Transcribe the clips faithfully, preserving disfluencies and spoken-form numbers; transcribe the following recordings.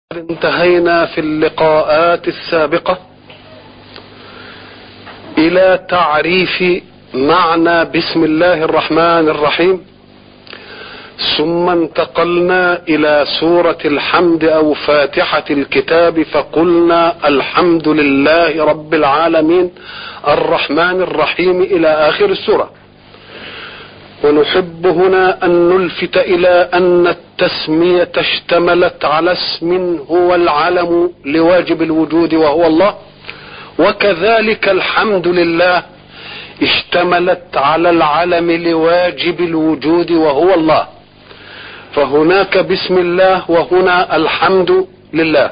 انتهينا في اللقاءات السابقة إلى تعريف معنى بسم الله الرحمن الرحيم، ثم انتقلنا إلى سورة الحمد أو فاتحة الكتاب، فقلنا الحمد لله رب العالمين الرحمن الرحيم إلى آخر السورة. ونحب هنا أن نلفت إلى أن التسمية اشتملت على اسم هو العلم لواجب الوجود وهو الله، وكذلك الحمد لله اشتملت على العلم لواجب الوجود وهو الله، فهناك بسم الله وهنا الحمد لله.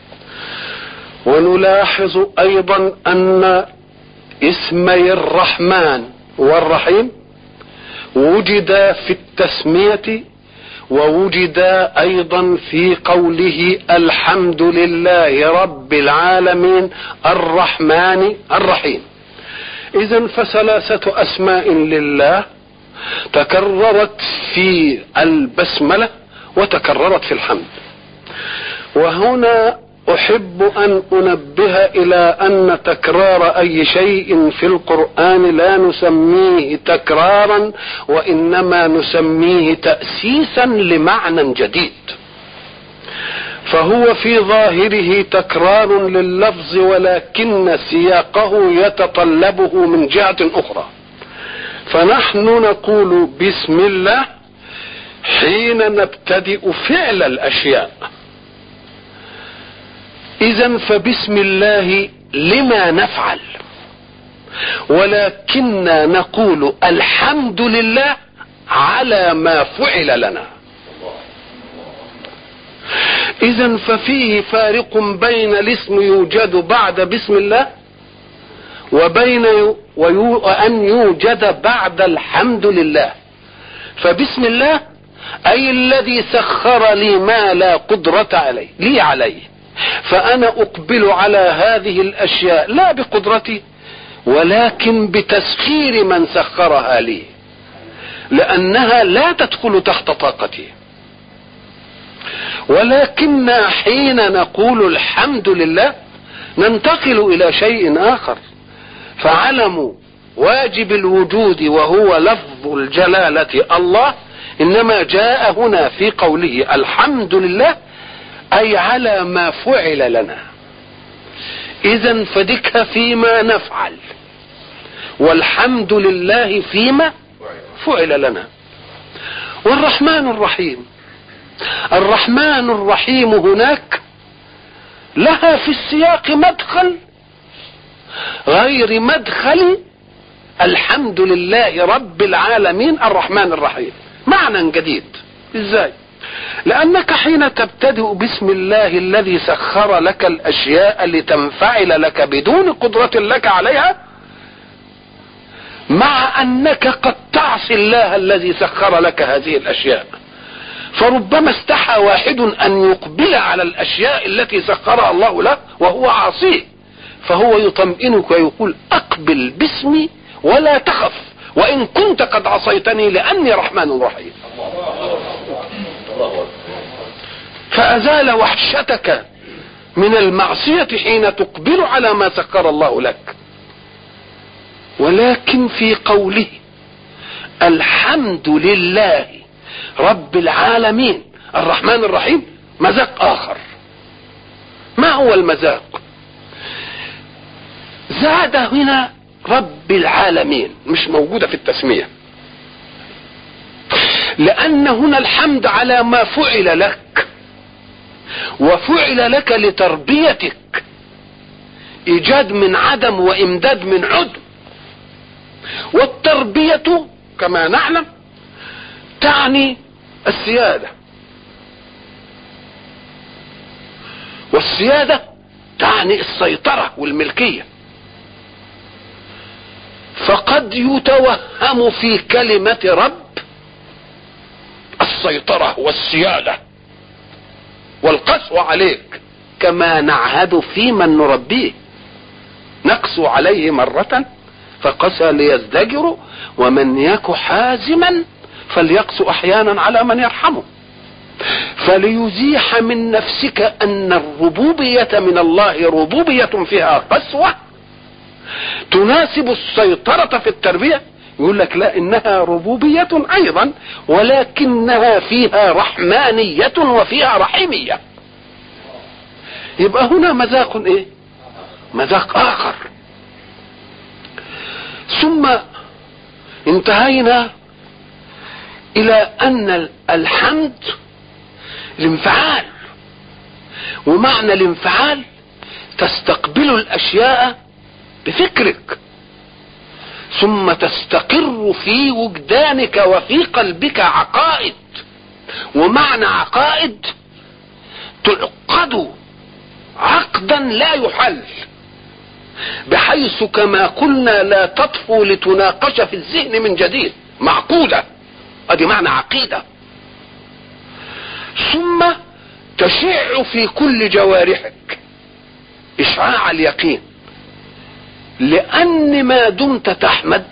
ونلاحظ أيضا أن اسمي الرحمن والرحيم وجد في التسمية ووجد أيضا في قوله الحمد لله رب العالمين الرحمن الرحيم. إذن فثلاثة أسماء لله تكررت في البسملة وتكررت في الحمد. وهنا أحب أن أنبه إلى أن تكرار أي شيء في القرآن لا نسميه تكرارا، وإنما نسميه تأسيسا لمعنى جديد، فهو في ظاهره تكرار لللفظ ولكن سياقه يتطلبه من جهة أخرى. فنحن نقول بسم الله حين نبتدئ فعل الأشياء، إذن فبسم الله لما نفعل، ولكننا نقول الحمد لله على ما فعل لنا. إذن ففيه فارق بين الاسم يوجد بعد بسم الله وبين وأن يوجد بعد الحمد لله. فبسم الله أي الذي سخر لي ما لا قدرة عليه لي عليه، فأنا أقبل على هذه الأشياء لا بقدرتي ولكن بتسخير من سخرها لي، لأنها لا تدخل تحت طاقتي. ولكن حين نقول الحمد لله ننتقل إلى شيء آخر، فعلم واجب الوجود وهو لفظ الجلالة الله إنما جاء هنا في قوله الحمد لله أي على ما فعل لنا. إذن فدك فيما نفعل، والحمد لله فيما فعل لنا. والرحمن الرحيم، الرحمن الرحيم هناك لها في السياق مدخل غير مدخل الحمد لله رب العالمين الرحمن الرحيم، معنى جديد. ازاي؟ لأنك حين تبتدئ بسم الله الذي سخر لك الأشياء لتنفعل لك بدون قدرة لك عليها، مع أنك قد تعصي الله الذي سخر لك هذه الأشياء، فربما استحى واحد أن يقبل على الأشياء التي سخرها الله له وهو عاصيه، فهو يطمئنك ويقول أقبل باسمي ولا تخف وإن كنت قد عصيتني لأني رحمن رحيم. فأزال وحشتك من المعصية حين تقبل على ما سخر الله لك. ولكن في قوله الحمد لله رب العالمين الرحمن الرحيم مذاق آخر. ما هو المذاق؟ زاد هنا رب العالمين، مش موجودة في التسمية، لأن هنا الحمد على ما فعل لك، وفعل لك لتربيتك، إيجاد من عدم وإمداد من عدم. والتربية كما نعلم تعني السيادة، والسيادة تعني السيطرة والملكية. فقد يتوهم في كلمة رب السيطرة والسيادة والقسو عليك، كما نعهد في من نربيه، نقسو عليه مرة فقسى ليزدجر ومن يك حازما فليقسو أحيانا على من يرحمه. فليزيح من نفسك ان الربوبية من الله ربوبية فيها قسوة تناسب السيطرة في التربية، يقول لك لا، انها ربوبية ايضا ولكنها فيها رحمانية وفيها رحيمية. يبقى هنا مذاق ايه؟ مذاق اخر. ثم انتهينا الى ان الحمد الانفعال، ومعنى الانفعال تستقبل الاشياء بفكرك ثم تستقر في وجدانك وفي قلبك عقائد، ومعنى عقائد تعقد عقدا لا يحل، بحيث كما قلنا لا تطفو لتناقش في الذهن من جديد، معقودة، ادي معنى عقيدة. ثم تشع في كل جوارحك اشعاع اليقين، لان ما دمت تحمد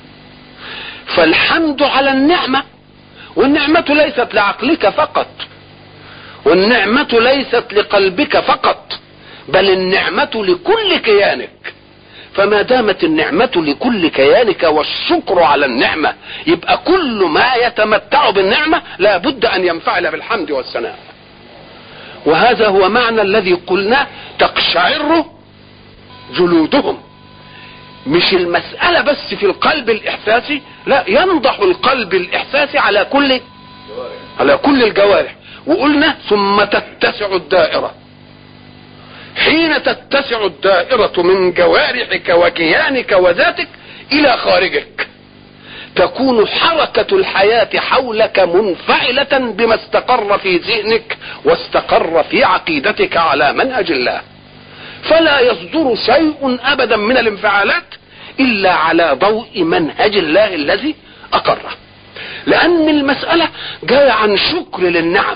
فالحمد على النعمة، والنعمة ليست لعقلك فقط، والنعمة ليست لقلبك فقط، بل النعمة لكل كيانك. فما دامت النعمة لكل كيانك والشكر على النعمة، يبقى كل ما يتمتع بالنعمة لا بد ان ينفعل بالحمد والثناء. وهذا هو معنى الذي قلنا تقشعر جلودهم. مش المسألة بس في القلب الإحساسي، لا، ينضح القلب الإحساسي على كل على كل الجوارح. وقلنا ثم تتسع الدائرة. حين تتسع الدائرة من جوارحك وكيانك وذاتك إلى خارجك، تكون حركة الحياة حولك منفعلة بما استقر في ذهنك واستقر في عقيدتك على منهج الله. فلا يصدر شيء أبدا من الانفعالات إلا على ضوء منهج الله الذي أقره، لأن المسألة جاية عن شكر للنعم.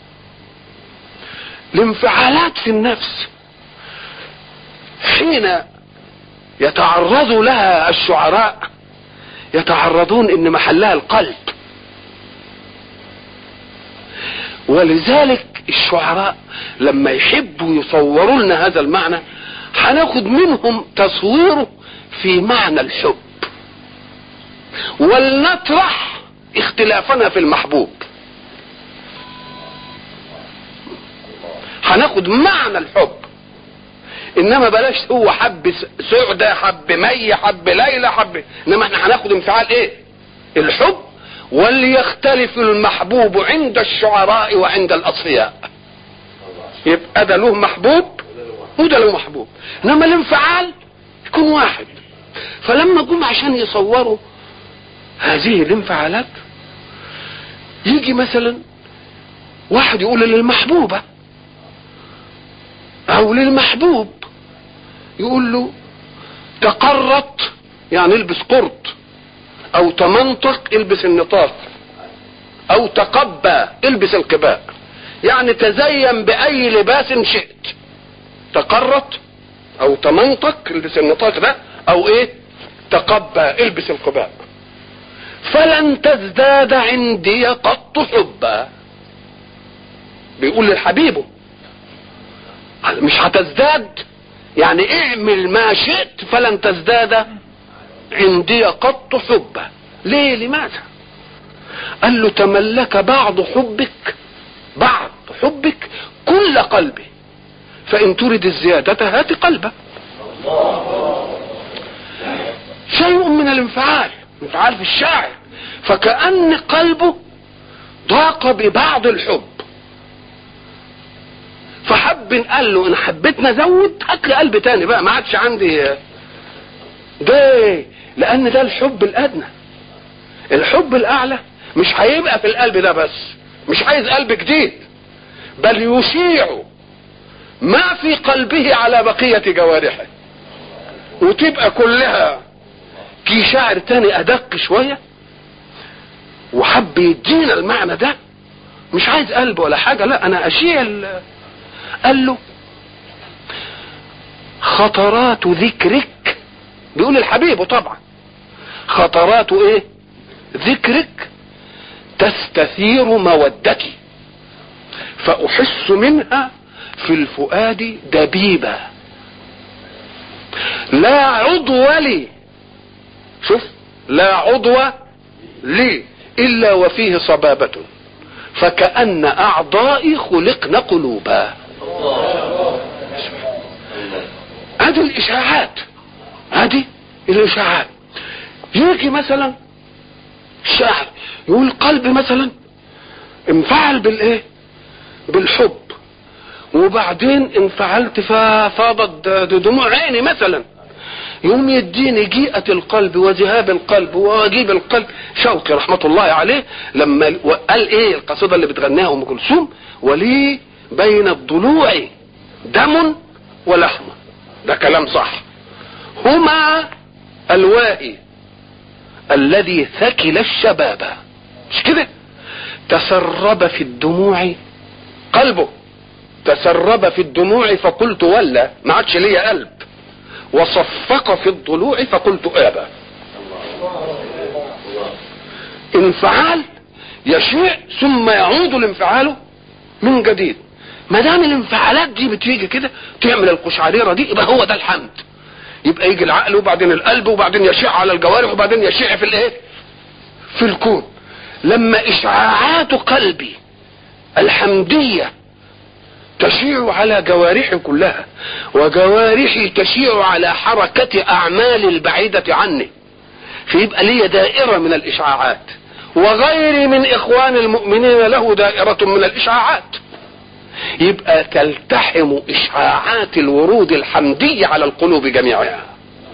الانفعالات في النفس حين يتعرض لها الشعراء يتعرضون ان محلها القلب، ولذلك الشعراء لما يحبوا يصوروا لنا هذا المعنى هناخد منهم تصويره في معنى الحب، ولنطرح اختلافنا في المحبوب. هناخد معنى الحب، انما بلاش هو حب سعدة، حب مي، حب ليلى، حب، انما احنا هناخد انفعال ايه؟ الحب. وليختلف المحبوب عند الشعراء وعند الاصفياء، يبقى ده له محبوب وده له محبوب، انما الانفعال يكون واحد. فلما جم عشان يصوروا هذه الانفعالات، يجي مثلا واحد يقول للمحبوبة او للمحبوب، يقول له تقرط يعني البس قرط، او تمنطق البس النطاق، او تقبى البس القباء، يعني تزين باي لباس شئت. تقرط او تمنطق البس النطاق ده، او ايه تقبى البس القباء. فلن تزداد عندي قط حبا، بيقول للحبيبه مش هتزداد، يعني اعمل ما شئت فلن تزداد عندي قط حبا. ليه؟ لماذا؟ قال له تملك بعض حبك بعض حبك كل قلبي، فإن تريد الزيادة هات قلبه. شيء من الانفعال، انفعال في الشاعر، فكأن قلبه ضاق ببعض الحب، فحب قال له ان حبيتنا زود هات لي قلب تاني بقى، ما عادش عندي ده، لان ده الحب الادنى. الحب الاعلى مش هيبقى في القلب ده بس، مش عايز قلب جديد، بل يشيع ما في قلبه على بقية جوارحه، وتبقى كلها كي شاعر تاني ادق شوية وحب يدينا المعنى ده، مش عايز قلب ولا حاجة، لا انا اشيع. قال له خطرات ذكرك، بيقول الحبيب طبعا، خطرات ايه ذكرك تستثير مودتي. فأحس منها في الفؤاد دبيبة لا عضو لي، شوف، لا عضو لي إلا وفيه صبابة فكأن أعضائي خلقن قلوبا. هذه الإشاعات، هذه الإشاعات. يجي مثلا شاعر يقول قلبي مثلا انفعل بالايه؟ بالحب، وبعدين انفعلت ففاضت دموع عيني مثلا، يوم يديني جيئة القلب وذهاب القلب واجيب القلب. شوقي رحمة الله عليه لما قال ايه القصيدة اللي بتغنيها ام كلثوم: ولي بين الضلوع دم ولحم، ده كلام صح، هما الوائي الذي ثكل الشباب، مش كده؟ تسرب في الدموع قلبه، تسرب في الدموع فقلت ولا، ما عادش ليا قلب، وصفق في الضلوع فقلت ابى. انفعال يشيع ثم يعود الانفعال من جديد. ما دام الانفعالات دي بتيجي كده تعمل القشعريره دي، يبقى هو ده الحمد. يبقى يجي العقل وبعدين القلب وبعدين يشيع على الجوارح وبعدين يشيع في الايه؟ في الكون. لما اشعاعات قلبي الحمديه تشيع على جوارحي كلها، وجوارحي تشيع على حركة أعمال البعيدة عني، فيبقى لي دائرة من الإشعاعات، وغيري من إخوان المؤمنين له دائرة من الإشعاعات، يبقى تلتحم إشعاعات الورود الحمدية على القلوب جميعها.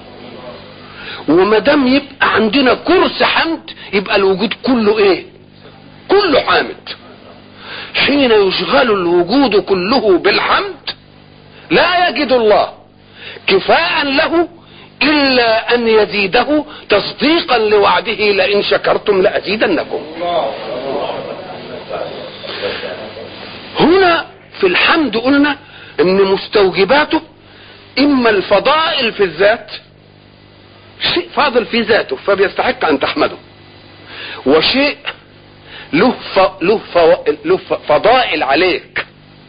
ومدام يبقى عندنا كرس حمد يبقى الوجود كله إيه؟ كله حامد. حين يشغل الوجود كله بالحمد لا يجد الله كفاء له إلا أن يزيده تصديقا لوعده: لئن شكرتم لأزيدنكم. هنا في الحمد قلنا ان مستوجباته اما الفضائل في الذات، شيء فاضل في ذاته فبيستحق ان تحمده، وشيء له ف... له, ف... له ف... فضائل عليك،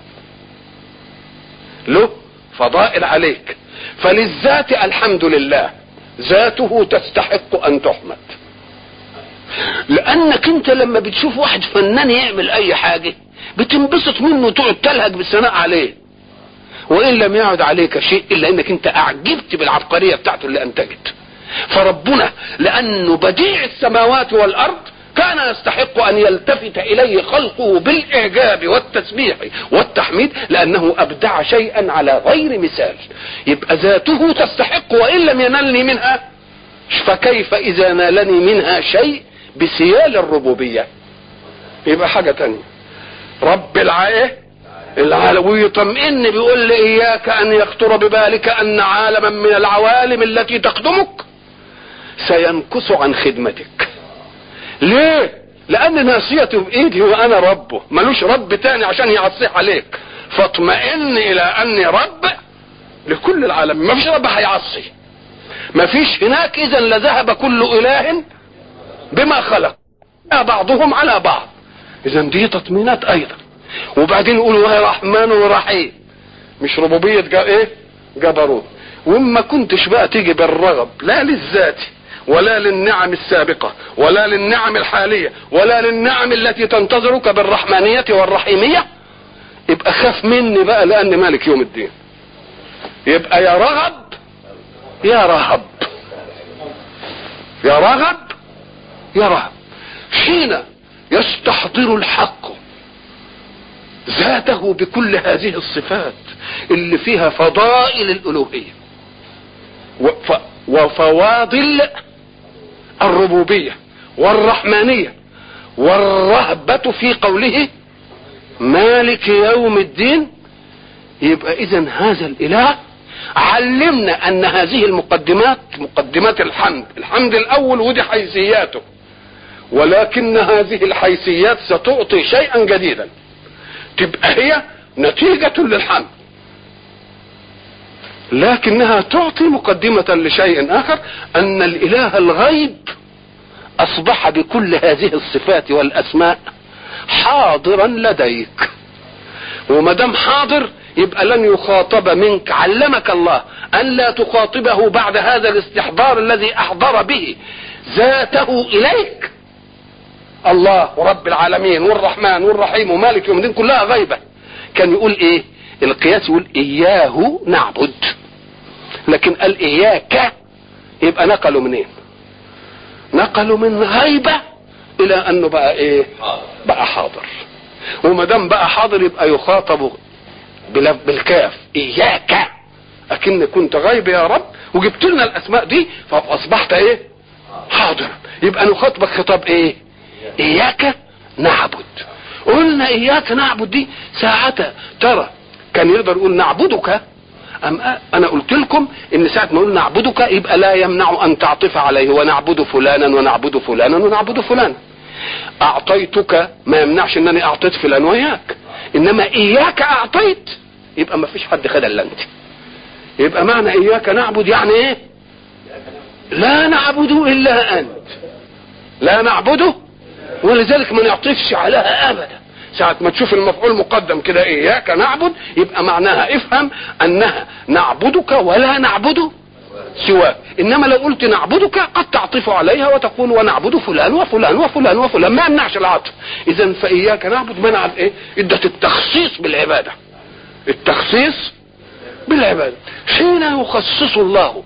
له فضائل عليك. فللذات الحمد لله، ذاته تستحق ان تحمد، لانك انت لما بتشوف واحد فنان يعمل اي حاجة بتنبسط منه وتقعد تلهج بالثناء عليه، وان لم يعد عليك شيء الا انك انت اعجبت بالعبقرية بتاعته اللي انتجت. فربنا لانه بديع السماوات والارض كان يستحق ان يلتفت اليه خلقه بالاعجاب والتسبيح والتحميد، لانه ابدع شيئا على غير مثال. يبقى ذاته تستحق وان لم ينلني منها، فكيف اذا نالني منها شيء بسيال الربوبية؟ يبقى حاجة تانية. رب العالم العالم ويطمئن بيقول لي: اياك ان يخطر ببالك ان عالما من العوالم التي تخدمك سينكس عن خدمتك. ليه؟ لان ناصيته بايدي وانا ربه، ملوش رب تاني عشان يعصيه عليك. فاطمئن الى اني رب لكل العالم، ما فيش رب هيعصي، ما فيش هناك. اذا لذهب كل اله بما خلق بعضهم على بعض. اذا دي تطمينات ايضا. وبعدين يقولوا يا رحمن ورحيم، مش ربوبية جا ايه؟ جبروت. وما كنتش بقى تيجي بالرغب لا للذات ولا للنعم السابقة ولا للنعم الحالية ولا للنعم التي تنتظرك بالرحمانية والرحيمية، يبقى خاف مني بقى لأني مالك يوم الدين. يبقى يا رغب يا رهب، يا رغب يا رهب. حين يستحضر الحق ذاته بكل هذه الصفات اللي فيها فضائل الألوهية وفواضل الربوبية والرحمانية والرهبة في قوله مالك يوم الدين، يبقى إذن هذا الإله علمنا أن هذه المقدمات مقدمات الحمد، الحمد الأول ودي حيثياته، ولكن هذه الحيثيات ستعطي شيئا جديدا تبقى هي نتيجة للحمد، لكنها تعطي مقدمة لشيء آخر، أن الإله الغيب أصبح بكل هذه الصفات والأسماء حاضرا لديك. وما دام حاضر يبقى لن يخاطب منك. علمك الله ان لا تخاطبه بعد هذا الاستحضار الذي احضر به ذاته اليك. الله ورب العالمين والرحمن والرحيم ومالك يوم الدين كلها غيبة. كان يقول ايه القياس؟ يقول اياه نعبد، لكن قال اياك يبقى نقلوا منين؟ نقلوا من غيبة الى انه بقى ايه؟ بقى حاضر. وما دام بقى حاضر يبقى يخاطب بالكاف اياك، اكن كنت غيب يا رب وجبت لنا الاسماء دي فاصبحت ايه؟ حاضر. يبقى نخاطبك خطاب ايه؟ اياك نعبد. قلنا اياك نعبد دي ساعتها ترى كان يقدر يقول نعبدك. أم انا قلت لكم ان ساعة ما يقول نعبدك يبقى لا يمنع ان تعطف عليه ونعبد فلانا ونعبد فلانا ونعبد فلانا. اعطيتك ما يمنعش انني اعطيت فلان وياك، انما اياك اعطيت يبقى ما فيش حد خد الا انت. يبقى معنى اياك نعبد يعني ايه؟ لا نعبد الا انت، لا نعبده، ولذلك ما نعطفش عليها ابدا. ساعة ما تشوف المفعول مقدم كده اياك نعبد يبقى معناها افهم انها نعبدك ولا نعبد سواك. انما لو قلت نعبدك قد تعطف عليها وتقول ونعبد فلان وفلان وفلان وفلان، ما يمنعش العطف. اذا فاياك نعبد منع الايه؟ ادت التخصيص بالعبادة، التخصيص بالعبادة. حين يخصص الله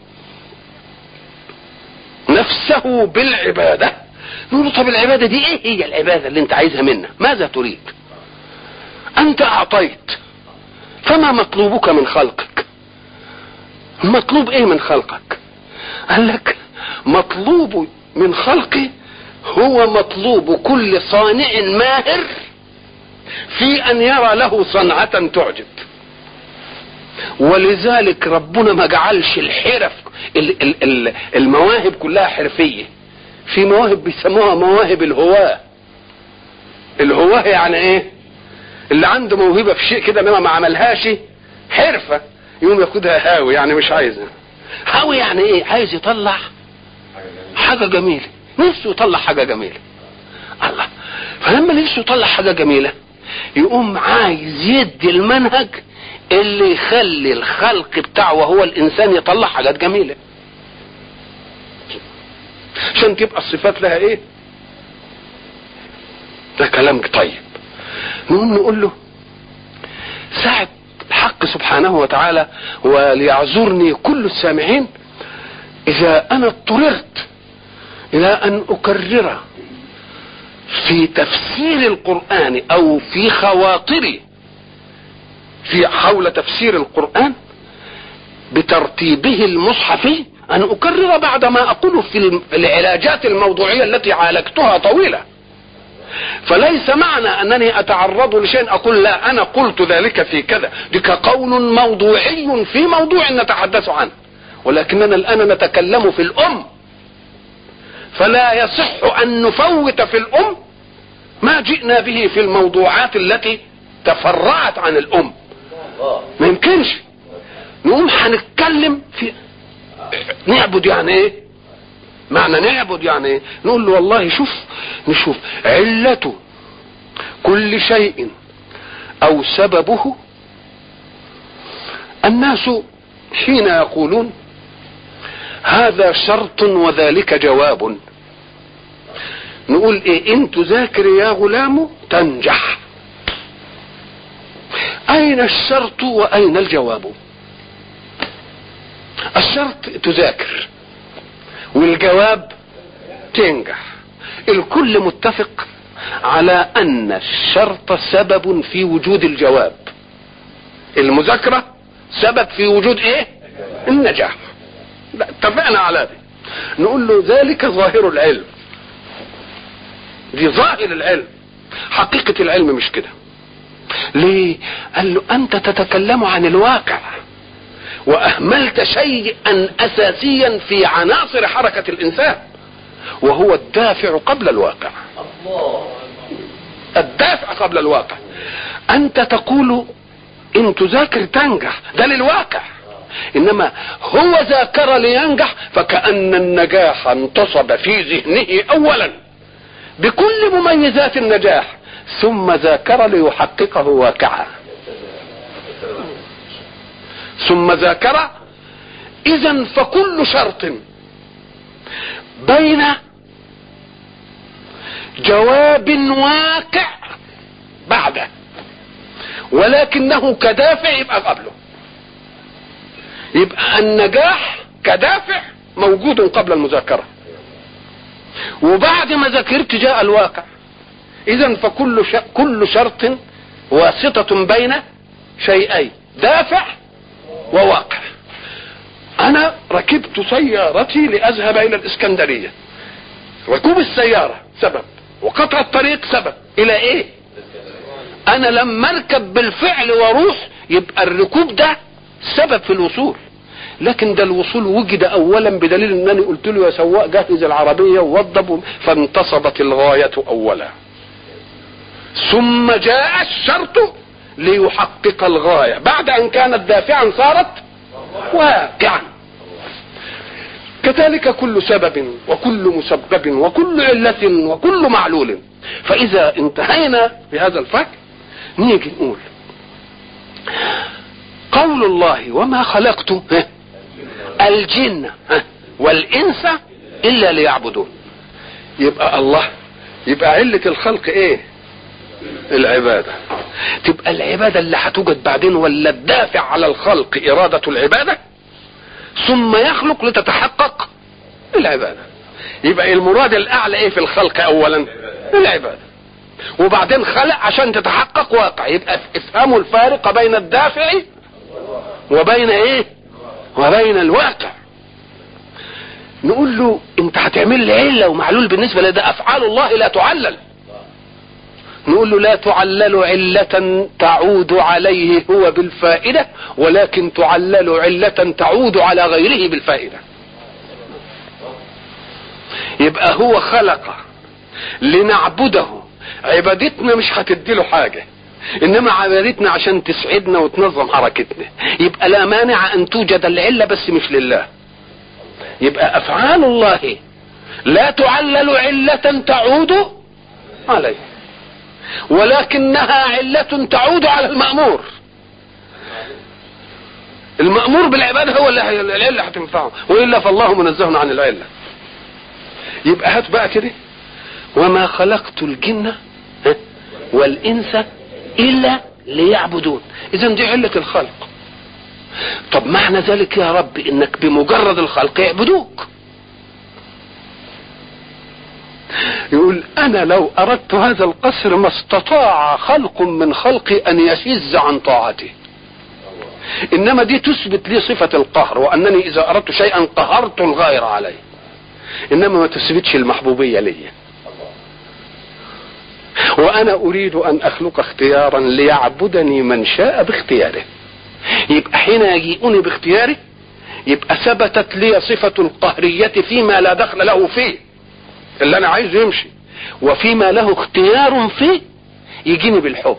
نفسه بالعبادة نقول طب العبادة دي ايه هي العبادة اللي انت عايزها منا؟ ماذا تريد؟ انت اعطيت، فما مطلوبك من خلقك؟ مطلوب ايه من خلقك؟ قال لك مطلوب من خلقي هو مطلوب كل صانع ماهر في ان يرى له صنعة تعجب. ولذلك ربنا ما جعلش الحرف المواهب كلها حرفية. في مواهب بيسموها مواهب الهواة. الهواة يعني ايه؟ اللي عنده موهبة في شيء كده انما ما عملهاش حرفة يوم ياخدها هاوي، يعني مش عايزها. هاوي يعني ايه؟ عايز يطلع حاجة جميلة، نفسه يطلع حاجة جميلة. الله، فلما نفسه يطلع حاجة جميلة يقوم عايز يدي المنهج اللي يخلي الخلق بتاعه وهو الانسان يطلع حاجات جميلة عشان تبقى الصفات لها ايه؟ ده كلام طيب. نقوم نقول له ساعة الحق سبحانه وتعالى وليعذرني كل السامعين اذا انا اضطررت الى ان اكرر في تفسير القرآن او في خواطري في حول تفسير القرآن بترتيبه المصحفي ان اكرر بعد ما اقوله في العلاجات الموضوعية التي عالجتها طويلة. فليس معنى انني اتعرض لشيء اقول لا انا قلت ذلك في كذا، ذلك قول موضوعي في موضوع نتحدث عنه، ولكننا الان نتكلم في الام، فلا يصح ان نفوت في الام ما جئنا به في الموضوعات التي تفرعت عن الام. ما يمكنش. نقوم هنتكلم في نعبد يعني ايه؟ معنى نعبد يعني ايه؟ نقول له والله شوف نشوف علة كل شيء او سببه. الناس حين يقولون هذا شرط وذلك جواب نقول ايه؟ ان تذاكر يا غلام تنجح. اين الشرط واين الجواب؟ الشرط تذاكر والجواب تنجح. الكل متفق على ان الشرط سبب في وجود الجواب. المذاكرة سبب في وجود ايه؟ النجاح. اتفقنا على ذلك. نقول له ذلك ظاهر العلم، دي ظاهر العلم، حقيقة العلم مش كده. ليه؟ قال له انت تتكلم عن الواقع واهملت شيئا اساسيا في عناصر حركة الانسان وهو الدافع قبل الواقع. الدافع قبل الواقع. انت تقول ان تذاكر تنجح، ده للواقع، انما هو ذاكر لينجح فكأن النجاح انتصب في ذهنه اولا بكل مميزات النجاح ثم ذاكر ليحققه واقعا. ثم ذاكر. اذا فكل شرط بين جواب واقع بعده ولكنه كدافع يبقى قبله. يبقى النجاح كدافع موجود قبل المذاكرة، وبعد ما ذاكرت جاء الواقع. اذا فكل ش... كل شرط واسطة بين شيئين، دافع وواقع. انا ركبت سيارتي لاذهب الى الاسكندرية، ركوب السيارة سبب وقطع الطريق سبب الى ايه؟ انا لما اركب بالفعل واروح يبقى الركوب ده سبب في الوصول، لكن ده الوصول وجد اولا بدليل انني قلت له يا سواق جهز العربية ووضب، فانتصبت الغاية اولا، ثم جاء الشرط ليحقق الغاية بعد ان كانت دافعا صارت واقعا. كذلك كل سبب وكل مسبب وكل علة وكل معلول. فاذا انتهينا بهذا الفهم نيجي نقول قول الله وما خلقت الجن والانس الا ليعبدون. يبقى الله، يبقى علة الخلق ايه؟ العبادة. تبقى العبادة اللي هتوجد بعدين ولا الدافع على الخلق ارادة العبادة، ثم يخلق لتتحقق العبادة. يبقى المراد الاعلى ايه في الخلق؟ اولا العبادة، وبعدين خلق عشان تتحقق واقع. يبقى افهموا الفارق بين الدافع وبين ايه؟ وبين الواقع. نقول له انت هتعمل لي علة ومعلول بالنسبة لده افعال الله لا تعلل. نقول له لا تعلل علة تعود عليه هو بالفائدة، ولكن تعلل علة تعود على غيره بالفائدة. يبقى هو خلق لنعبده، عبادتنا مش هتدي له حاجة، انما عبادتنا عشان تسعدنا وتنظم حركتنا. يبقى لا مانع ان توجد العلة بس مش لله. يبقى افعال الله لا تعلل علة تعود عليه، ولكنها علة تعود على المأمور. المأمور بالعبادة هو اللي العلة هتنفعه، وإلا فالله منزه عن العلة. يبقى هات بقى كده وما خلقت الجن والإنس إلا ليعبدون. إذن دي علة الخلق. طب معنى ذلك يا رب إنك بمجرد الخلق يعبدوك. يقول انا لو اردت هذا القصر ما استطاع خلق من خلقي ان يشز عن طاعتي. انما دي تثبت لي صفة القهر، وانني اذا اردت شيئا قهرت الغير عليه، انما ما تثبتش المحبوبية لي. وانا اريد ان اخلق اختيارا ليعبدني من شاء باختياره. يبقى حين يجيئني باختياري يبقى ثبتت لي صفة القهرية فيما لا دخل له فيه، اللي انا عايزه يمشي، وفيما له اختيار فيه يجيني بالحب،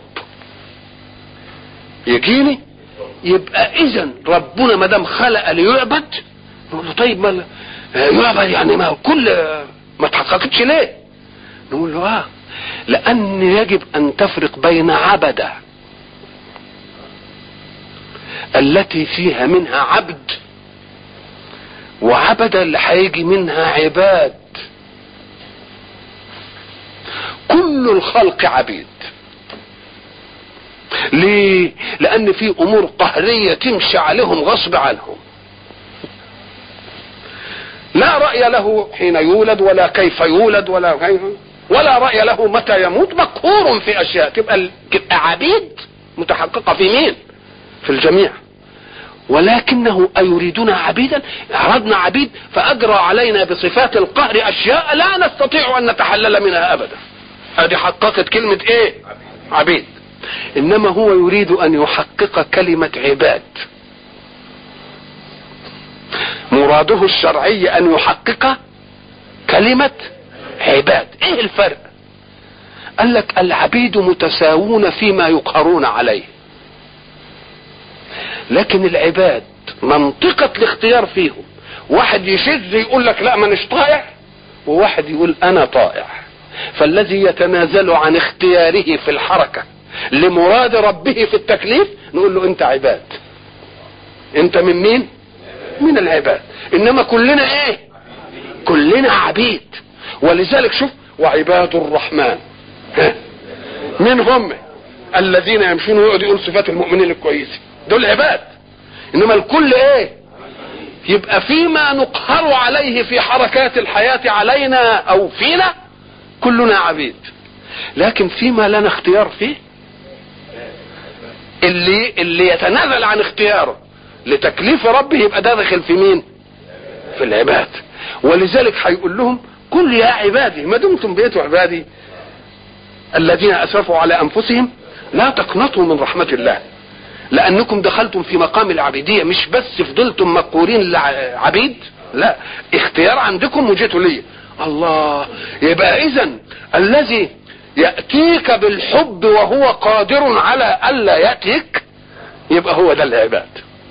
يجيني. يبقى اذا ربنا ما دام خلق ليعبد، نقول له طيب ما يعبد يعني ما كل ما تحققتش ليه؟ نقول له اه لان يجب ان تفرق بين عبده التي فيها منها عبد، وعبده اللي هيجي منها عباد. كل الخلق عبيد. ليه؟ لان في امور قهرية تمشي عليهم غصب عنهم، لا رأي له حين يولد ولا كيف يولد ولا كيف ولا رأي له متى يموت، مقهور في اشياء. تبقى تبقى عبيد متحققة في مين؟ في الجميع. ولكنه أيريدنا عبيدا، أردنا عبيد فأجرى علينا بصفات القهر أشياء لا نستطيع أن نتحلل منها أبدا. هذه حققت كلمة إيه؟ عبيد. إنما هو يريد أن يحقق كلمة عباد. مراده الشرعي أن يحقق كلمة عباد. إيه الفرق؟ قال لك العبيد متساوون فيما يقهرون عليه، لكن العباد منطقة الاختيار فيهم. واحد يشذ يقول لك لا مانيش طائع، وواحد يقول انا طائع. فالذي يتنازل عن اختياره في الحركة لمراد ربه في التكليف نقول له انت عباد. انت من مين؟ من العباد. انما كلنا ايه؟ كلنا عبيد. ولذلك شوف وعباد الرحمن ها من هم؟ الذين يمشون ويقعد يقول صفات المؤمنين الكويسين دول عباد. انما الكل ايه؟ يبقى فيما نقهر عليه في حركات الحياة علينا او فينا كلنا عبيد، لكن فيما لنا اختيار فيه اللي اللي يتنازل عن اختياره لتكليف ربه يبقى ده داخل في مين؟ في العباد. ولذلك هيقول لهم قل يا عبادي ما دمتم بقيتوا عبادي الذين اسرفوا على انفسهم لا تقنطوا من رحمة الله، لانكم دخلتم في مقام العبيدية، مش بس فضلتم مقهورين عبيد، لا اختيار عندكم وجيتوا ليه. الله، يبقى اذن الذي يأتيك بالحب وهو قادر على الا يأتيك يبقى هو ده العباد،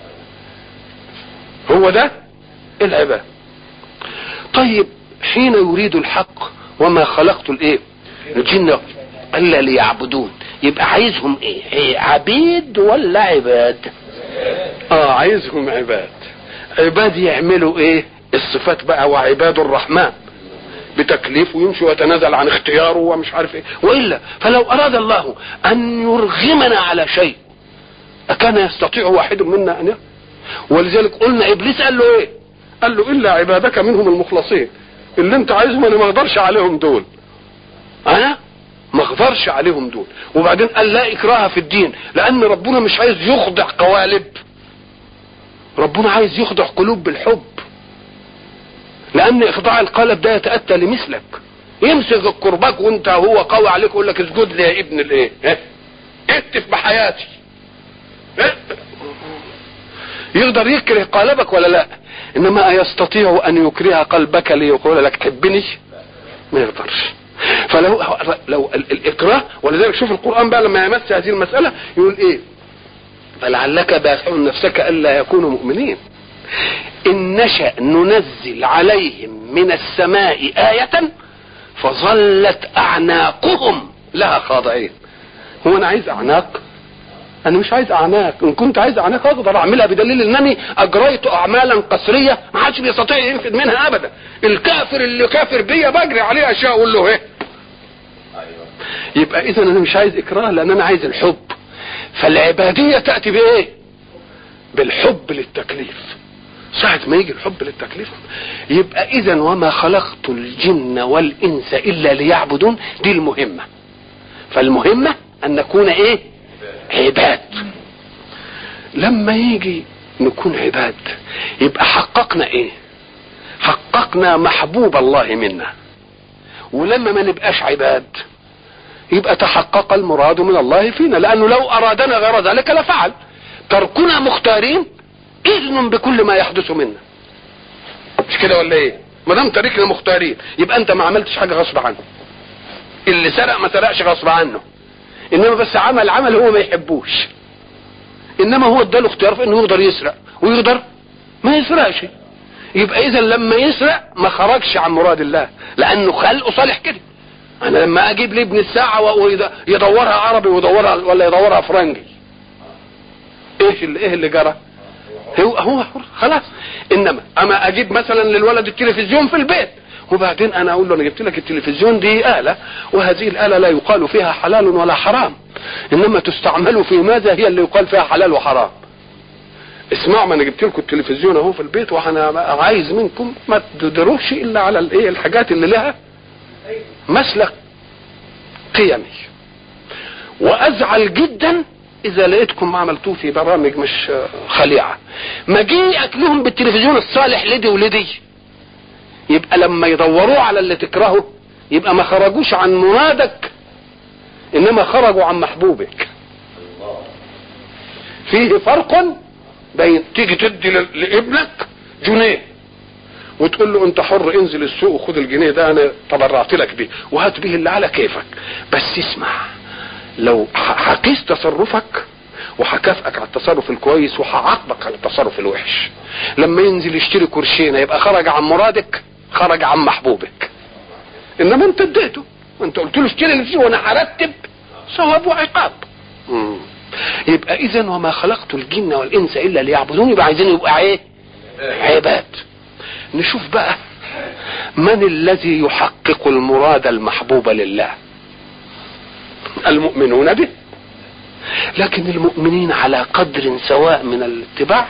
هو ده العباد. طيب حين يريد الحق وما خلقت الايه الجن الا ليعبدون، يبقى عايزهم ايه؟ ايه عبيد ولا عباد؟ اه عايزهم عباد. عباد يعملوا ايه؟ الصفات بقى وعباد الرحمن بتكليف ويمشي ويتنازل عن اختياره ومش عارف ايه. والا فلو اراد الله ان يرغمنا على شيء اكان يستطيع واحد منا ان يرغم؟ ولذلك قلنا ابليس قال له ايه؟ قال له الا عبادك منهم المخلصين، اللي انت عايزهم انا ما اقدرش عليهم دول، انا ما اقدرش عليهم دول. وبعدين قال لا اكراه في الدين، لان ربنا مش عايز يخضع قوالب، ربنا عايز يخضع قلوب بالحب، لان اخضاع القالب ده يتأتى لمثلك. يمسك الكرباج وانت هو قوي عليك يقول لك اسجد لي يا ابن الايه، اتف بحياتي، يقدر يكره قالبك ولا لا؟ انما يستطيع ان يكره قلبك ليقول لك تحبني؟ ما يقدرش. فلو لو الاكراه، ولذلك شوف القرآن بقى لما يمس هذه المسألة يقول ايه؟ فلعلك باخع نفسك الا يكونوا مؤمنين ان نشأ ننزل عليهم من السماء آية فظلت اعناقهم لها خاضعين. هو انا عايز اعناق؟ انا مش عايز اعناق. ان كنت عايز اعناق اقدر اعملها بدليل انني اجريت اعمالا قسرية ما حدش بيستطيع ينفذ منها ابدا. الكافر اللي كافر بيا بجري عليه اشياء اقول له ايه. يبقى اذا انا مش عايز اكراه لان انا عايز الحب. فالعبادية تأتي بايه؟ بالحب للتكليف. ساعة ما يجي الحب للتكليف يبقى اذا وما خلقت الجن والانس الا ليعبدون، دي المهمة. فالمهمة ان نكون ايه؟ عباد. لما يجي نكون عباد يبقى حققنا ايه؟ حققنا محبوب الله منا. ولما ما نبقاش عباد يبقى تحقق المراد من الله فينا، لانه لو ارادنا غير ذلك لفعل. تركنا مختارين اذن بكل ما يحدث منا، مش كده ولا ايه؟ ما دام تركنا مختارين يبقى انت ما عملتش حاجه غصب عنه. اللي سرق ما سرقش غصب عنه، انما بس عمل عمل هو ما يحبوش، انما هو اداله اختيار في انه يقدر يسرق ويقدر ما يسرقش. يبقى اذا لما يسرق ما خرجش عن مراد الله، لانه خلقه صالح كده. انا لما اجيب لابن الساعه ويدورها عربي ويدورها ولا يدورها فرنجي، ايش اللي ايه اللي جرى؟ هو هو خلاص. انما اما اجيب مثلا للولد التلفزيون في البيت وبعدين انا اقول له انا جبت لك التلفزيون دي آلة، وهذه الآلة لا يقال فيها حلال ولا حرام، انما تستعمل في ماذا هي اللي يقال فيها حلال وحرام. اسمعوا، ما انا جبت لكم التلفزيون اهو في البيت وانا عايز منكم ما تدروش الا على الايه الحاجات اللي لها مسلك قيمي. وازعل جدا اذا لقيتكم ما عملتوه في برامج مش خليعة. مجيئك لهم بالتلفزيون الصالح لدي ولدي، يبقى لما يدوروا على اللي تكرهه يبقى ما خرجوش عن مرادك انما خرجوا عن محبوبك. فيه فرق بين تيجي تدي لابنك جنيه وتقول له انت حر انزل السوق وخد الجنيه ده انا تبرعت لك بيه وهات بيه اللي على كيفك، بس اسمع، لو حقيس تصرفك وهكافئك على التصرف الكويس وهعاقبك على التصرف الوحش. لما ينزل يشتري كرشينه يبقى خرج عن مرادك، خرج عن محبوبك. انما انت اديته وانت قلت له اشتري اللي فيه وانا هرتب ثواب وعقاب. يبقى اذا وما خلقت الجن والانس الا ليعبدون، يبقى عايزين يبقى ايه؟ عباد. نشوف بقى من الذي يحقق المراد المحبوب لله؟ المؤمنون به. لكن المؤمنين على قدر سواء من الاتباع؟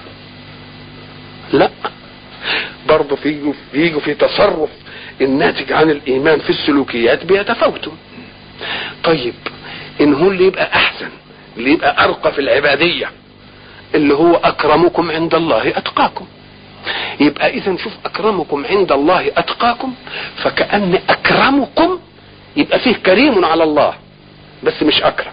لا، برضه في بيجوا في تصرف الناتج عن الايمان في السلوكيات بيتفاوتوا. طيب ان هو اللي يبقى احسن، اللي يبقى ارقى في العباديه، اللي هو اكرمكم عند الله اتقاكم، يبقى اذا شوف اكرمكم عند الله اتقاكم، فكأن اكرمكم يبقى فيه كريم على الله بس مش اكرم.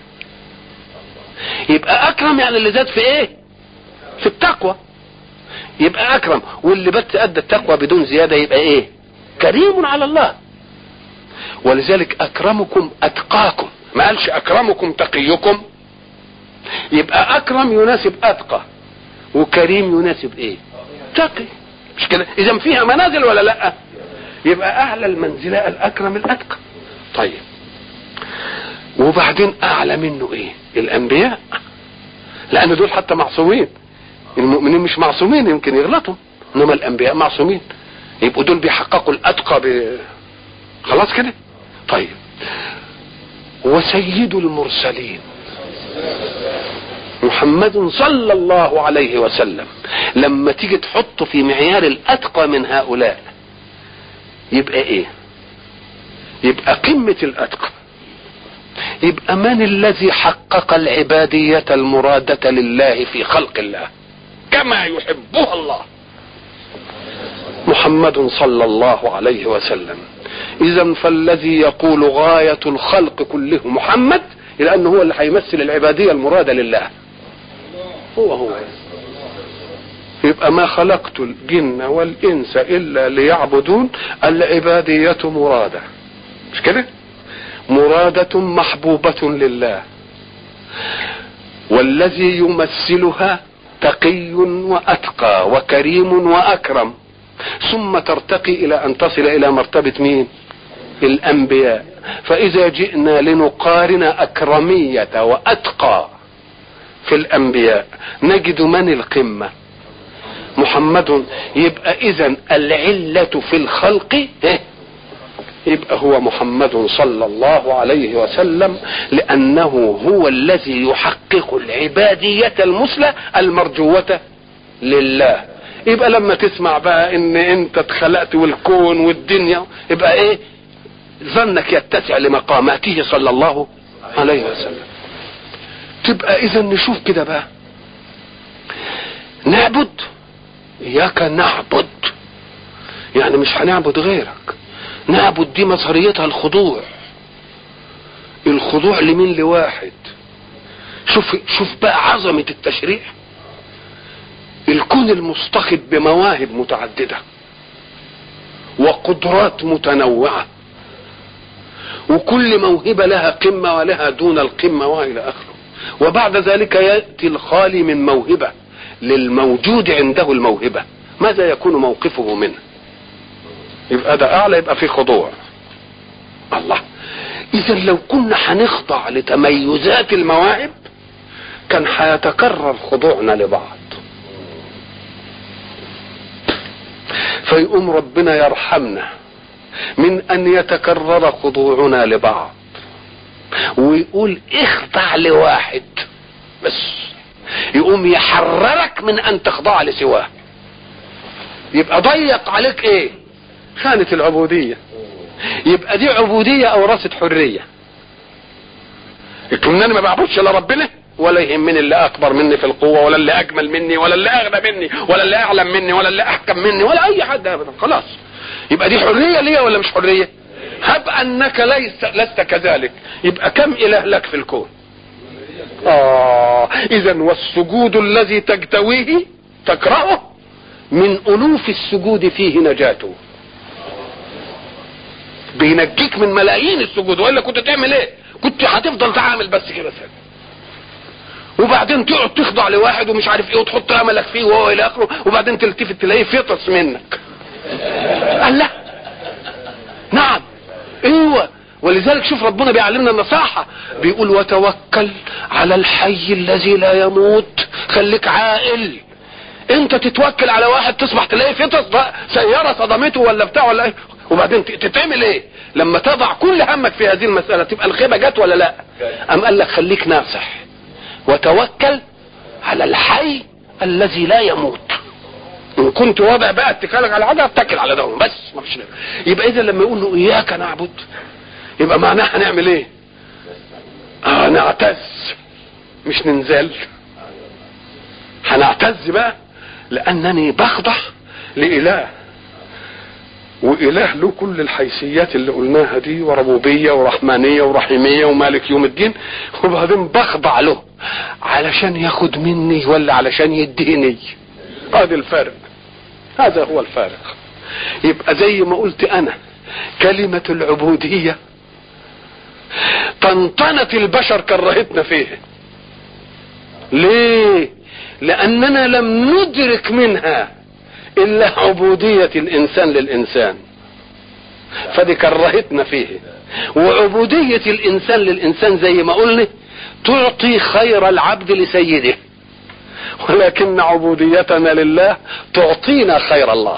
يبقى اكرم يعني اللي زاد في ايه؟ في التقوى. يبقى اكرم، واللي بس ادى التقوى بدون زياده يبقى ايه؟ كريم على الله. ولذلك اكرمكم اتقاكم، ما قالش اكرمكم تقيكم. يبقى اكرم يناسب اتقى، وكريم يناسب ايه؟ تقي. مش كده؟ اذا فيها منازل ولا لا؟ يبقى اعلى المنزله الاكرم الاتقى. طيب وبعدين اعلى منه ايه؟ الانبياء، لان دول حتى معصومين. المؤمنين مش معصومين، يمكن يغلطوا، انما الانبياء معصومين، يبقوا دول بيحققوا الاتقى ب... خلاص كده. طيب وسيد المرسلين محمد صلى الله عليه وسلم، لما تيجي تحطه في معيار الاتقى من هؤلاء يبقى ايه؟ يبقى قمة الاتقى. يبقى من الذي حقق العبادية المرادة لله في خلق الله كما يحبها الله؟ محمد صلى الله عليه وسلم. اذا فالذي يقول غاية الخلق كله محمد، لانه هو اللي هيمثل العبادية المرادة لله، هو هو. يبقى ما خلقت الجن والانس الا ليعبدون، العبادية مرادة، مش كده؟ مرادة محبوبة لله، والذي يمثلها تقي واتقى وكريم واكرم، ثم ترتقي الى ان تصل الى مرتبة مين؟ الانبياء. فاذا جئنا لنقارن اكرمية واتقى في الانبياء نجد من القمة؟ محمد. يبقى اذا العلة في الخلق يبقى هو محمد صلى الله عليه وسلم، لانه هو الذي يحقق العبادية المثلى المرجوة لله. يبقى لما تسمع بقى ان انت اتخلقت والكون والدنيا، يبقى ايه؟ ظنك يتسع لمقاماته صلى الله عليه وسلم. تبقى اذا نشوف كده بقى، نعبد اياك نعبد، يعني مش هنعبد غيرك. نعبد دي مظهريتها الخضوع. الخضوع لمين؟ لواحد. شوف شوف بقى عظمة التشريع. الكون المصطخب بمواهب متعددة وقدرات متنوعة، وكل موهبة لها قمة ولها دون القمة والى اخره. وبعد ذلك يأتي الخالي من موهبة للموجود عنده الموهبة، ماذا يكون موقفه منه؟ يبقى ده اعلى، يبقى في خضوع. الله. اذا لو كنا هنخضع لتميزات المواهب كان هيتكرر خضوعنا لبعض، فيقوم ربنا يرحمنا من ان يتكرر خضوعنا لبعض، ويقول اخضع لواحد بس، يقوم يحررك من ان تخضع لسواه. يبقى ضيق عليك ايه؟ خانة العبودية. يبقى دي عبودية اورثت حرية. يكون انا ما بعبدش الا ربنا، ولا يهمني اللي اكبر مني في القوة، ولا اللي اجمل مني، ولا اللي اغنى مني، ولا اللي اعلم مني، ولا اللي احكم مني، ولا اي حد ابدا. خلاص يبقى دي حرية ليا ولا مش حرية؟ هب انك ليس لست كذلك، يبقى كم اله لك في الكون؟ اه اذا والسجود الذي تجتويه تكرهه من الوف السجود فيه نجاته. بينجيك من ملايين السجود، والا كنت تعمل ايه؟ كنت هتفضل تعمل بس كده سنة، وبعدين تقعد تخضع لواحد ومش عارف ايه وتحط املك فيه وهو الى اخره، وبعدين تلتفت تلاقيه فطس منك. قال لا. نعم ايوه. ولذلك شوف ربنا بيعلمنا النصاحة، بيقول وتوكل على الحي الذي لا يموت. خليك عاقل، انت تتوكل على واحد تصبح تلاقي في سيارة صدمته ولا بتاع ولا ايه، وبعدين تتعمل ايه لما تضع كل همك في هذه المسألة؟ تبقى الخيبة جت ولا لا؟ ام قال لك خليك ناصح وتوكل على الحي الذي لا يموت. ان كنت وضع بقى اتكالك على حاجه اتكل على ده بس، ما فيش. يبقى اذا لما يقول له اياك نعبد يبقى معناه هنعمل ايه؟ اه نعتز مش ننزل. هنعتز بقى لانني بخضع لاله، واله له كل الحيثيات اللي قلناها دي، وربوبيه ورحمانيه ورحيميه ومالك يوم الدين، وبعدين بخضع له علشان ياخد مني ولا علشان يديني. هذا الفارق، هذا هو الفارق. يبقى زي ما قلت انا كلمة العبودية طنطنت البشر كرهتنا فيه. ليه؟ لاننا لم ندرك منها الا عبودية الانسان للانسان، فدي كرهتنا فيه. وعبودية الانسان للانسان زي ما قلنا تعطي خير العبد لسيده، ولكن عبوديتنا لله تعطينا خير الله،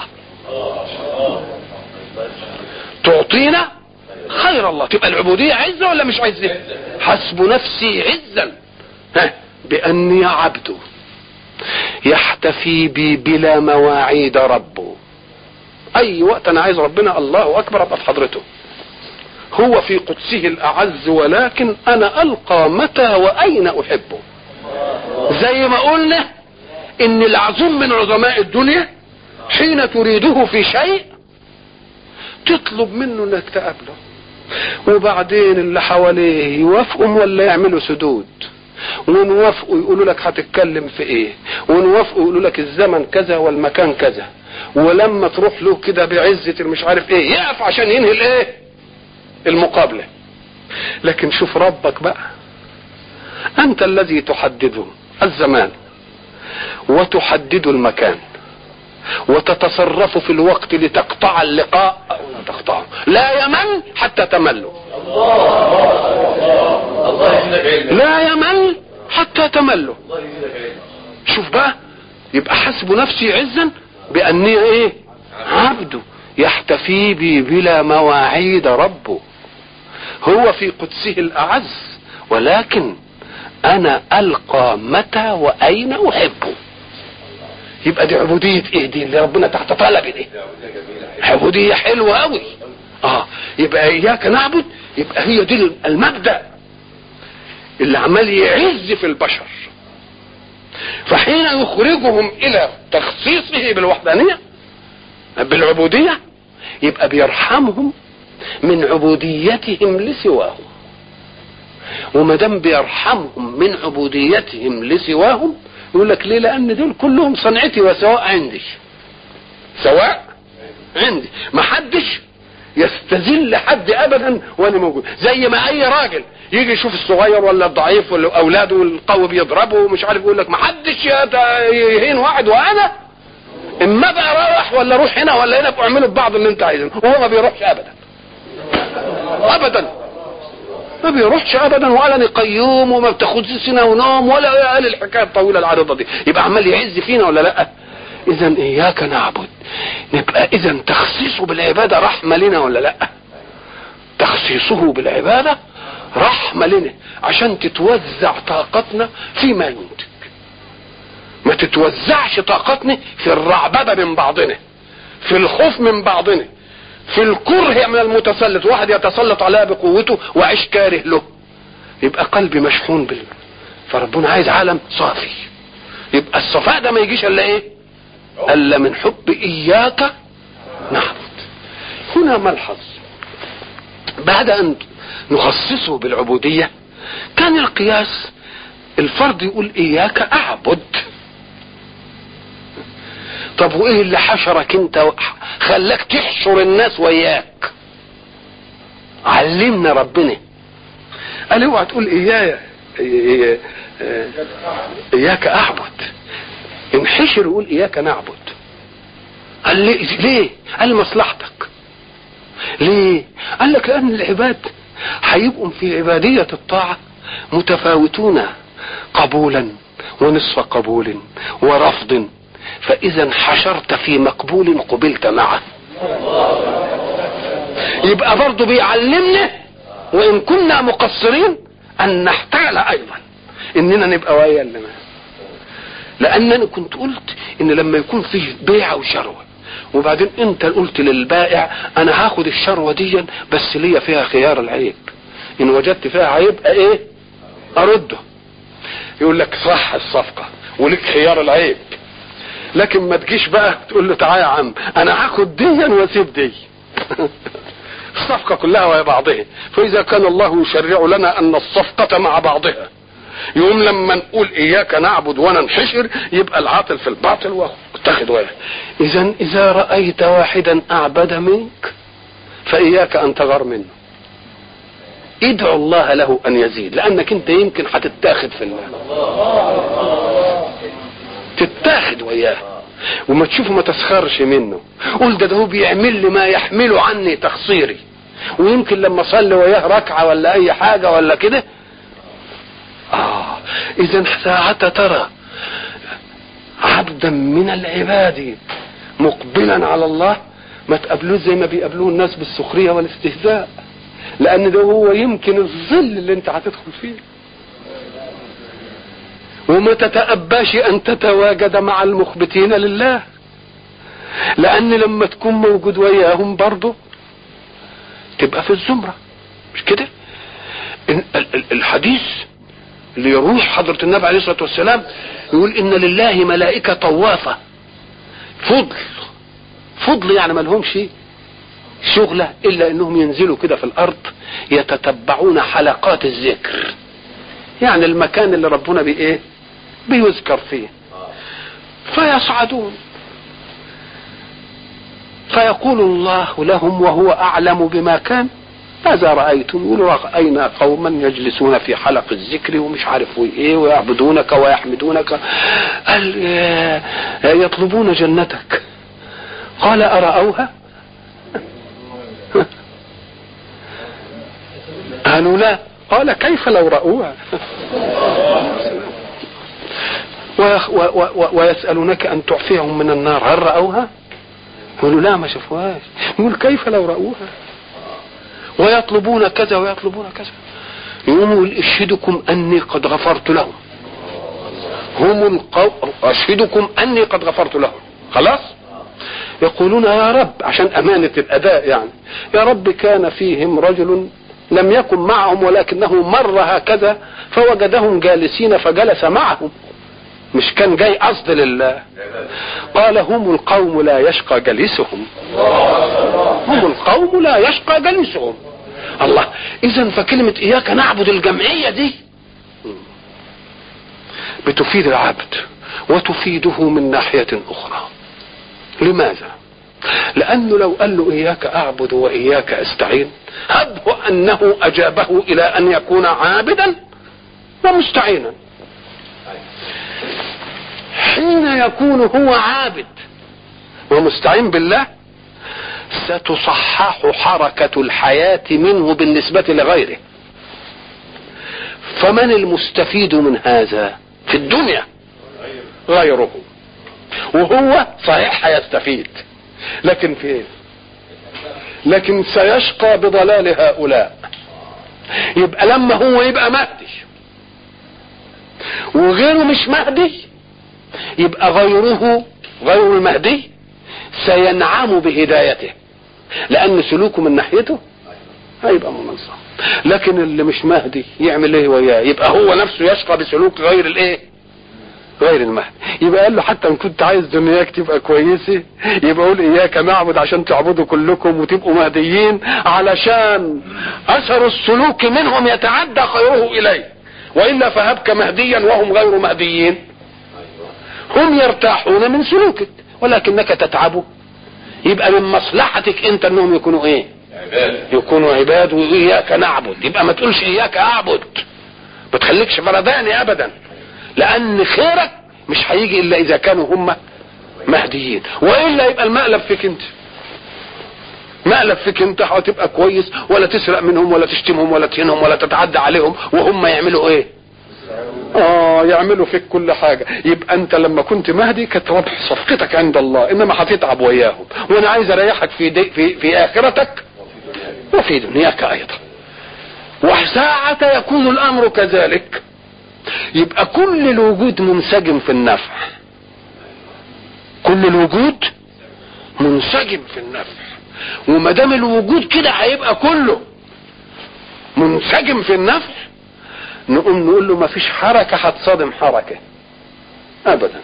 تعطينا خير الله. تبقى العبودية عزة ولا مش عزة؟ حسب نفسي عزا ها بأني عبد يحتفي بي بلا مواعيد ربه. اي وقت انا عايز ربنا الله اكبر ابقى في حضرته. هو في قدسه الاعز، ولكن انا القى متى واين احبه. زي ما قلنا ان العظيم من عظماء الدنيا حين تريده في شيء تطلب منه انك تقابله، وبعدين اللي حواليه يوافقوا ولا يعملوا سدود، ونوافقوا يقولوا لك هتتكلم في ايه، ونوافقوا يقولوا لك الزمن كذا والمكان كذا، ولما تروح له كده بعزة المش عارف ايه يقف عشان ينهي الايه المقابلة. لكن شوف ربك بقى، انت الذي تحدده الزمان وتحدد المكان وتتصرف في الوقت لتقطع اللقاء او لا تقطعه، لا يمل حتى تملوا. لا يمل حتى تملوا. شوف بقى، يبقى حسب نفسي عزا بأني ايه عبده يحتفي بي بلا مواعيد ربه. هو في قدسه الأعز، ولكن انا القى متى واين احبه. يبقى دي عبودية ايه دي اللي ربنا تحت طلب دي؟ عبودية حلوة قوي. اه يبقى اياك نعبد، يبقى هي دي المبدأ اللي عمال يعز في البشر. فحين يخرجهم الى تخصيصه بالوحدانية بالعبودية يبقى بيرحمهم من عبوديتهم لسواهم. وما دام بيرحمهم من عبوديتهم لسواهم يقول لك ليه؟ لان دول كلهم صنعتي وسواء عندي، سواء عندي، ما حدش يستذل حد ابدا وانا موجود. زي ما اي راجل يجي يشوف الصغير ولا الضعيف ولا اولاده والقوي بيضربه ومش عارف، يقول لك ما حدش يهين واحد، وانا اما بقى رايح ولا روح هنا ولا هنا اعملوا ببعض اللي انت عايزه. وهو ما بيروحش ابدا ابدا، ما بيروحش ابدا، ولا قيوم وما بتاخدش سنه ونوم ولا قال الحكايه الطويله العريضه دي. يبقى عمال يعز فينا ولا لا؟ اذا اياك نعبد، نبقى اذا تخصيصه بالعباده رحمه لنا ولا لا؟ تخصيصه بالعباده رحمه لنا عشان تتوزع طاقتنا فيما ينتج، ما تتوزعش طاقتنا في الرعببه من بعضنا، في الخوف من بعضنا، في الكره من المتسلط. واحد يتسلط عليها بقوته وعيش كاره له، يبقى قلبي مشحون بال. فربنا عايز عالم صافي. يبقى الصفاء ده ما يجيش الا ايه؟ الا من حب اياك نعبد. هنا ملحظ، بعد ان نخصصه بالعبودية كان القياس الفرد يقول اياك اعبد. طب وايه اللي حشرك انت خلاك تحشر الناس وياك؟ علمنا ربنا قال اوعى تقول ايايا اياك اعبد، انحشر وقول اياك نعبد. قال لي ليه؟ قال لي مصلحتك. ليه؟ قال لك لان العباد هيبقوا في عبادية الطاعة متفاوتون قبولا ونصف قبول ورفض، فإذا حشرت في مقبول قبلت معه. يبقى برضه بيعلمنا وإن كنا مقصرين أن نحتال أيضا إننا نبقى ويا اللي معه. لأن أنا كنت قلت إن لما يكون فيه بيع وشروة وبعدين أنت قلت للبائع أنا هاخد الشروة دي بس ليا فيها خيار العيب، إن وجدت فيها عيب إيه أرده، يقول لك صح الصفقة ولك خيار العيب. لكن ما تجيش بقى تقول له تعالى يا عم انا هاخد دي واسيب دي. الصفقة كلها وهي بعضها. فاذا كان الله يشرع لنا ان الصفقة مع بعضها، يوم لما نقول اياك نعبد وننحشر يبقى العاطل في الباطل واتخذ واحد. اذا اذا رأيت واحدا اعبد منك فاياك ان تغار منه، ادعو الله له ان يزيد، لانك انت يمكن هتتاخد في الله، تتاخد وياه وما تشوفه ما تسخرش منه. قول ده ده هو بيعمل لي ما يحمله عني تقصيري، ويمكن لما اصلي وياه ركعه ولا اي حاجه ولا كده. اه اذا ساعة ترى عبدا من العباد مقبلا على الله ما تقابلوه زي ما بيقابلوه الناس بالسخريه والاستهزاء، لان ده هو يمكن الظل اللي انت هتدخل فيه. وما تتأباش ان تتواجد مع المخبتين لله، لان لما تكون موجود وياهم برضه تبقى في الزمرة، مش كده؟ الحديث اللي يروح حضرة النبي عليه الصلاة والسلام يقول ان لله ملائكة طوافة فضل فضل يعني ما لهمش شغلة الا انهم ينزلوا كده في الارض يتتبعون حلقات الذكر، يعني المكان اللي ربنا بايه بيذكر فيه، فيصعدون فيقول الله لهم وهو اعلم بما كان ماذا رأيتم؟ يقولوا رأينا قوما يجلسون في حلق الذكر ومش عارف ايه ويعبدونك ويحمدونك، قال يطلبون جنتك. قال أرأوها؟ قالوا لا. قال كيف لو رأوها؟ ويسألونك أن تعفيهم من النار هل رأوها؟ يقولوا لا ما شافوهاش. يقول كيف لو رأوها؟ ويطلبون كذا ويطلبون كذا. يقول اشهدكم أني قد غفرت لهم، هم القوم اشهدكم أني قد غفرت لهم. خلاص يقولون يا رب عشان أمانة الأداء يعني، يا رب كان فيهم رجل لم يكن معهم ولكنه مر هكذا فوجدهم جالسين فجلس معهم، مش كان جاي قصد لله. قال هم القوم لا يشقى جليسهم، هم القوم لا يشقى جليسهم. الله. اذا فكلمة اياك نعبد الجمعية دي بتفيد العبد وتفيده من ناحية اخرى. لماذا؟ لانه لو قال له اياك اعبد واياك استعين هبه انه اجابه الى ان يكون عابدا ومستعينا. حين يكون هو عابد ومستعين بالله ستصحح حركة الحياة منه بالنسبة لغيره. فمن المستفيد من هذا في الدنيا؟ غيره، وهو صحيح هيستفيد لكن في ايه؟ لكن سيشقى بضلال هؤلاء. يبقى لما هو يبقى مهدي وغيره مش مهدي يبقى غيره غير المهدي سينعم بهدايته، لان سلوكه من ناحيته هيبقى منظم. لكن اللي مش مهدي يعمل ايه وياه؟ يبقى هو نفسه يشقى بسلوك غير الايه؟ غير المهدي. يبقى قال له حتى ان كنت عايز دنياك تبقى كويسه يبقى قول اياك نعبد عشان تعبدوا كلكم وتبقوا مهديين، علشان اثر السلوك منهم يتعدى خيره اليه، والا فهبك مهديا وهم غير مهديين. هم يرتاحون من سلوكك ولكنك تتعبوا. يبقى من مصلحتك انت انهم يكونوا ايه؟ عباد. يكونوا عباد. واياك نعبد يبقى ما تقولش اياك اعبد، ما تخليكش برداني ابدا، لان خيرك مش هيجي الا اذا كانوا هم مهديين، والا يبقى المقلب فيك انت. مقلب فيك انت هتبقى كويس، ولا تسرق منهم ولا تشتمهم ولا تهينهم ولا تتعدى عليهم، وهم يعملوا ايه؟ اه يعملوا فيك كل حاجة. يبقى انت لما كنت مهدي كانت ربح صفقتك عند الله، انما هتتعب وياهم، وانا عايز اريحك في دي في في اخرتك وفي دنياك ايضا. وساعة يكون الامر كذلك يبقى كل الوجود منسجم في النفع، كل الوجود منسجم في النفع. وما دام الوجود كده هيبقى كله منسجم في النفع، نقوم نقول له ما فيش حركة هتصادم حركة ابدا.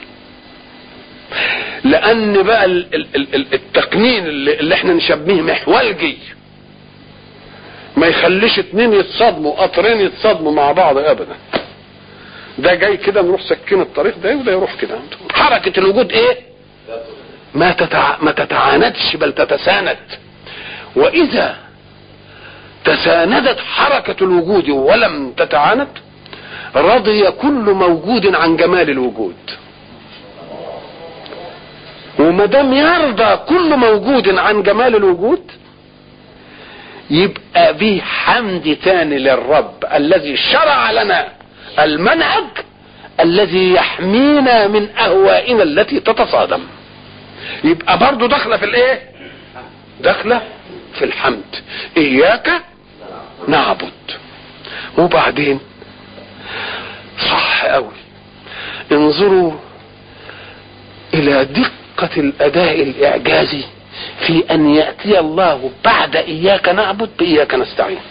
لان بقى التقنين اللي احنا نشبهه محولجي ما يخليش اتنين يتصادموا، قطرين يتصادموا مع بعض ابدا. ده جاي كده نروح سكين الطريق ده وده يروح كده. حركة الوجود ايه؟ ما تتع... ما تتعاندش بل تتساند. واذا تساندت حركة الوجود ولم تتعاند رضي كل موجود عن جمال الوجود. وما دام يرضى كل موجود عن جمال الوجود يبقى به حمد تاني للرب الذي شرع لنا المنهج الذي يحمينا من اهوائنا التي تتصادم. يبقى برضو داخله في الايه؟ داخله في الحمد. اياك نعبد. وبعدين صح قوي، انظروا الى دقة الاداء الاعجازي في ان يأتي الله بعد اياك نعبد باياك نستعين.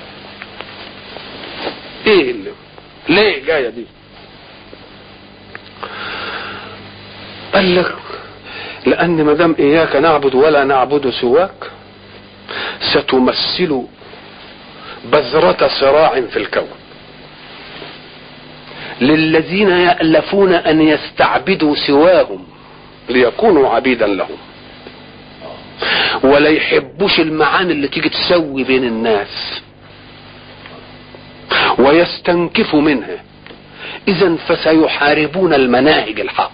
ايه اللي ليه جاية دي؟ قال لك لان ما دام اياك نعبد ولا نعبد سواك ستمثل بذرة صراع في الكون للذين يألفون ان يستعبدوا سواهم ليكونوا عبيدا لهم، ولا يحبوش المعاني اللي تيجي تسوي بين الناس ويستنكفوا منها. اذا فسيحاربون المناهج الحق.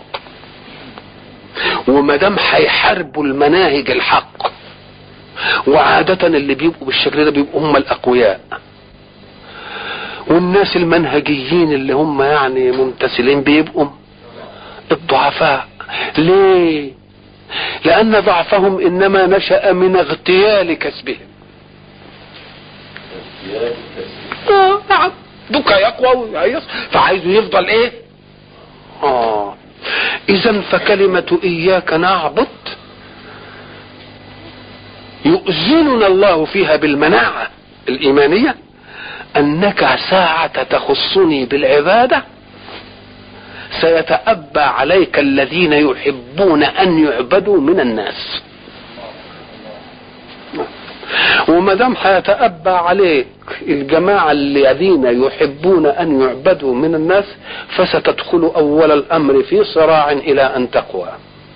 وما دام هيحاربوا المناهج الحق، وعادة اللي بيبقوا بالشكل ده بيبقوا هم الاقوياء، والناس المنهجيين اللي هم يعني ممتثلين بيبقوا الضعفاء. ليه؟ لان ضعفهم انما نشأ من اغتيال كسبهم. اه نعم دوكا يقوى ويعيص فعايزه يفضل ايه؟ اه اذا فكلمة اياك نعبد يؤذننا الله فيها بالمناعة الايمانية انك ساعة تخصني بالعبادة سيتأبى عليك الذين يحبون ان يعبدوا من الناس. وما دام هيتأبى عليك الجماعة الذين يحبون ان يعبدوا من الناس فستدخل اول الامر في صراع الى ان تقوى.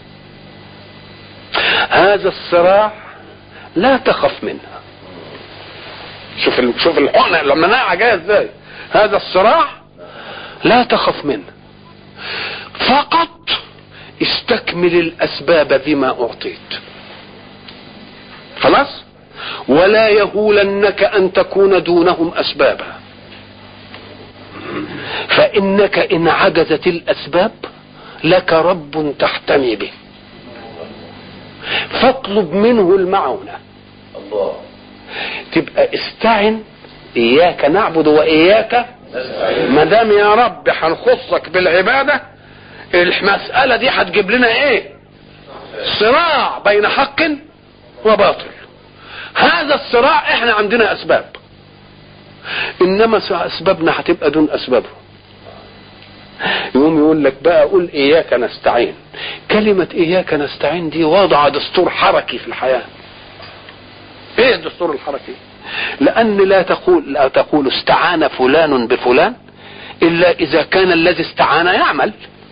هذا الصراع لا تخف منها. شوف ال... شوف الحقنة المناعة جاية ازاي. هذا الصراع لا تخف منه، فقط استكمل الاسباب بما اعطيت خلاص، ولا يهولنك ان تكون دونهم اسبابا، فانك ان عجزت الاسباب لك رب تحتمي به فاطلب منه المعونة. الله تبقى استعن. اياك نعبد واياك نستعين. ما دام يا رب هنخصك بالعبادة المسألة دي هتجيب لنا ايه؟ صراع بين حق وباطل. هذا الصراع احنا عندنا اسباب، انما اسبابنا هتبقى دون اسبابه. يقوم يقول لك بقى قول اياك نستعين. كلمة اياك نستعين دي وضع دستور حركي في الحياة. ايه الدستور الحركي؟ لان لا تقول لا تقول استعان فلان بفلان الا اذا كان الذي استعان يعمل.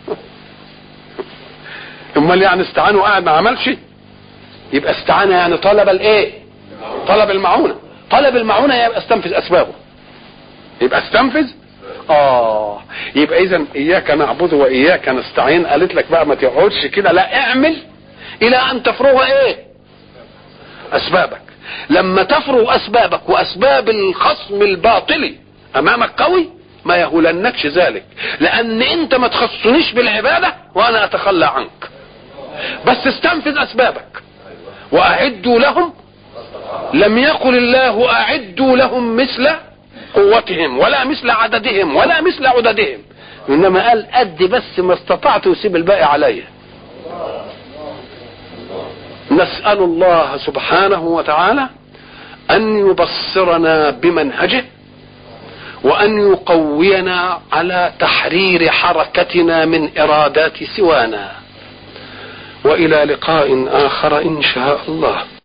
امال يعني استعان وقاعد ما عملش؟ يبقى استعان يعني طلب الايه؟ طلب المعونة. طلب المعونة يبقى استنفذ اسبابه، يبقى استنفذ. اه يبقى اذا اياك نعبد واياك نستعين قالت لك بقى ما تقعدش كده، لا اعمل الى ان تفرغ ايه؟ اسبابك. لما تفرغ اسبابك واسباب الخصم الباطل امامك قوي ما يهولنكش ذلك، لان انت ما تخصنيش بالعبادة وانا اتخلى عنك، بس استنفذ اسبابك. واعدوا لهم، لم يقل الله اعدوا لهم مثل قوتهم ولا مثل عددهم ولا مثل عددهم، انما قال ادي بس ما استطعت وسيب الباقي عليه. نسأل الله سبحانه وتعالى ان يبصرنا بمنهجه، وان يقوينا على تحرير حركتنا من ارادات سوانا. والى لقاء اخر ان شاء الله.